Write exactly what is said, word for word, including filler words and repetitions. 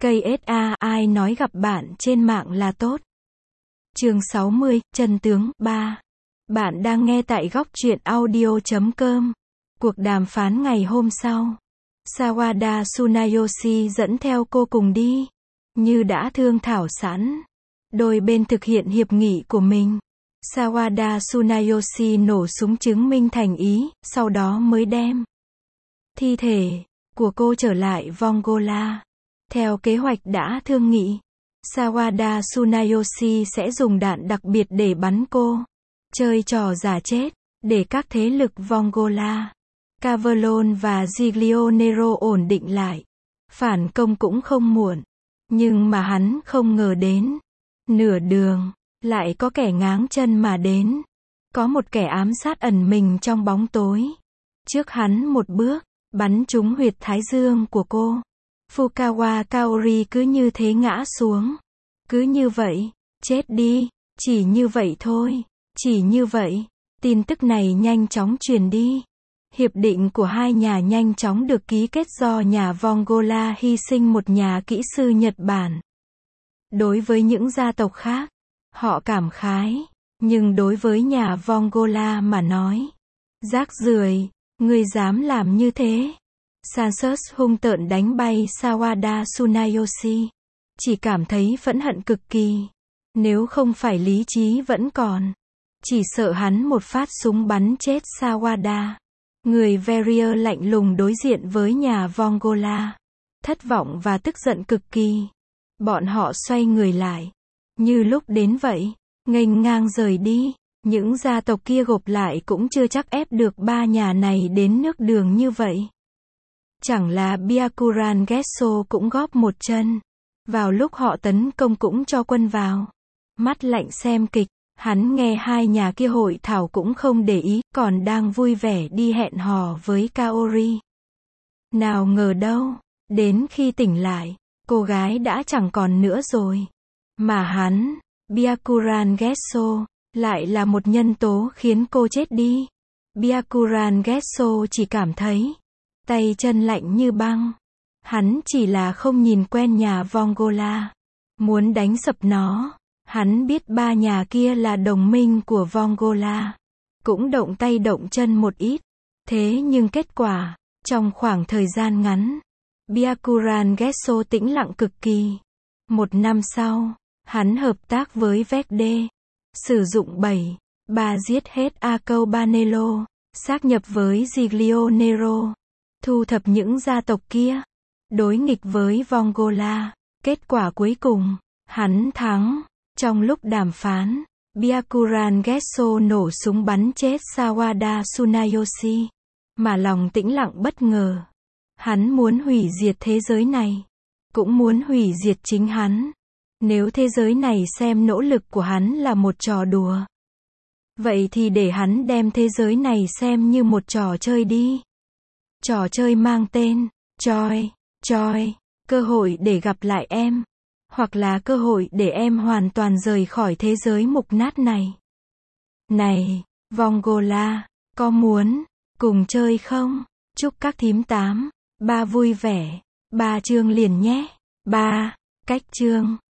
cây ét a, ai nói gặp bạn trên mạng là tốt. Chương sáu mươi, chân tướng, ba. Bạn đang nghe tại góc truyện audio chấm com. Cuộc đàm phán ngày hôm sau. Sawada Tsunayoshi dẫn theo cô cùng đi. Như đã thương thảo sẵn. Đôi bên thực hiện hiệp nghị của mình. Sawada Tsunayoshi nổ súng chứng minh thành ý, sau đó mới đem thi thể của cô trở lại Vongola. Theo kế hoạch đã thương nghị, Sawada Tsunayoshi sẽ dùng đạn đặc biệt để bắn cô. Chơi trò giả chết, để các thế lực Vongola, Cavalon và Giglio Nero ổn định lại. Phản công cũng không muộn. Nhưng mà hắn không ngờ đến. Nửa đường, lại có kẻ ngáng chân mà đến. Có một kẻ ám sát ẩn mình trong bóng tối. Trước hắn một bước, bắn trúng huyệt thái dương của cô. Fukawa Kaori cứ như thế ngã xuống. Cứ như vậy, chết đi, chỉ như vậy thôi, chỉ như vậy. Tin tức này nhanh chóng truyền đi. Hiệp định của hai nhà nhanh chóng được ký kết do nhà Vongola hy sinh một nhà kỹ sư Nhật Bản. Đối với những gia tộc khác, họ cảm khái, nhưng đối với nhà Vongola mà nói, rác rưởi, ngươi dám làm như thế. Sansus hung tợn đánh bay Sawada Tsunayoshi. Chỉ cảm thấy phẫn hận cực kỳ. Nếu không phải lý trí vẫn còn, chỉ sợ hắn một phát súng bắn chết Sawada. Người Verrier lạnh lùng đối diện với nhà Vongola. Thất vọng và tức giận cực kỳ. Bọn họ xoay người lại. Như lúc đến vậy, nghênh ngang rời đi. Những gia tộc kia gộp lại cũng chưa chắc ép được ba nhà này đến nước đường như vậy. Chẳng là Byakuran Gesso cũng góp một chân. Vào lúc họ tấn công cũng cho quân vào. Mắt lạnh xem kịch, hắn nghe hai nhà kia hội thảo cũng không để ý, còn đang vui vẻ đi hẹn hò với Kaori. Nào ngờ đâu, đến khi tỉnh lại, cô gái đã chẳng còn nữa rồi. Mà hắn, Byakuran Gesso, lại là một nhân tố khiến cô chết đi. Byakuran Gesso chỉ cảm thấy tay chân lạnh như băng. Hắn chỉ là không nhìn quen nhà Vongola. Muốn đánh sập nó. Hắn biết ba nhà kia là đồng minh của Vongola. Cũng động tay động chân một ít. Thế nhưng kết quả, trong khoảng thời gian ngắn, Byakuran Gesso tĩnh lặng cực kỳ. Một năm sau, hắn hợp tác với Vecde. Sử dụng bảy, ba giết hết Akau Banelo. Xác nhập với Giglio Nero. Thu thập những gia tộc kia. Đối nghịch với Vongola. Kết quả cuối cùng, hắn thắng. Trong lúc đàm phán, Byakuran Gesso nổ súng bắn chết Sawada Tsunayoshi. Mà lòng tĩnh lặng bất ngờ. Hắn muốn hủy diệt thế giới này. Cũng muốn hủy diệt chính hắn. Nếu thế giới này xem nỗ lực của hắn là một trò đùa, vậy thì để hắn đem thế giới này xem như một trò chơi đi. Trò chơi mang tên Joy, Joy, cơ hội để gặp lại em. Hoặc là cơ hội để em hoàn toàn rời khỏi thế giới mục nát này. Này, Vongola, có muốn cùng chơi không? Chúc các thím tám, ba vui vẻ. Ba chương liền nhé. Ba, cách chương.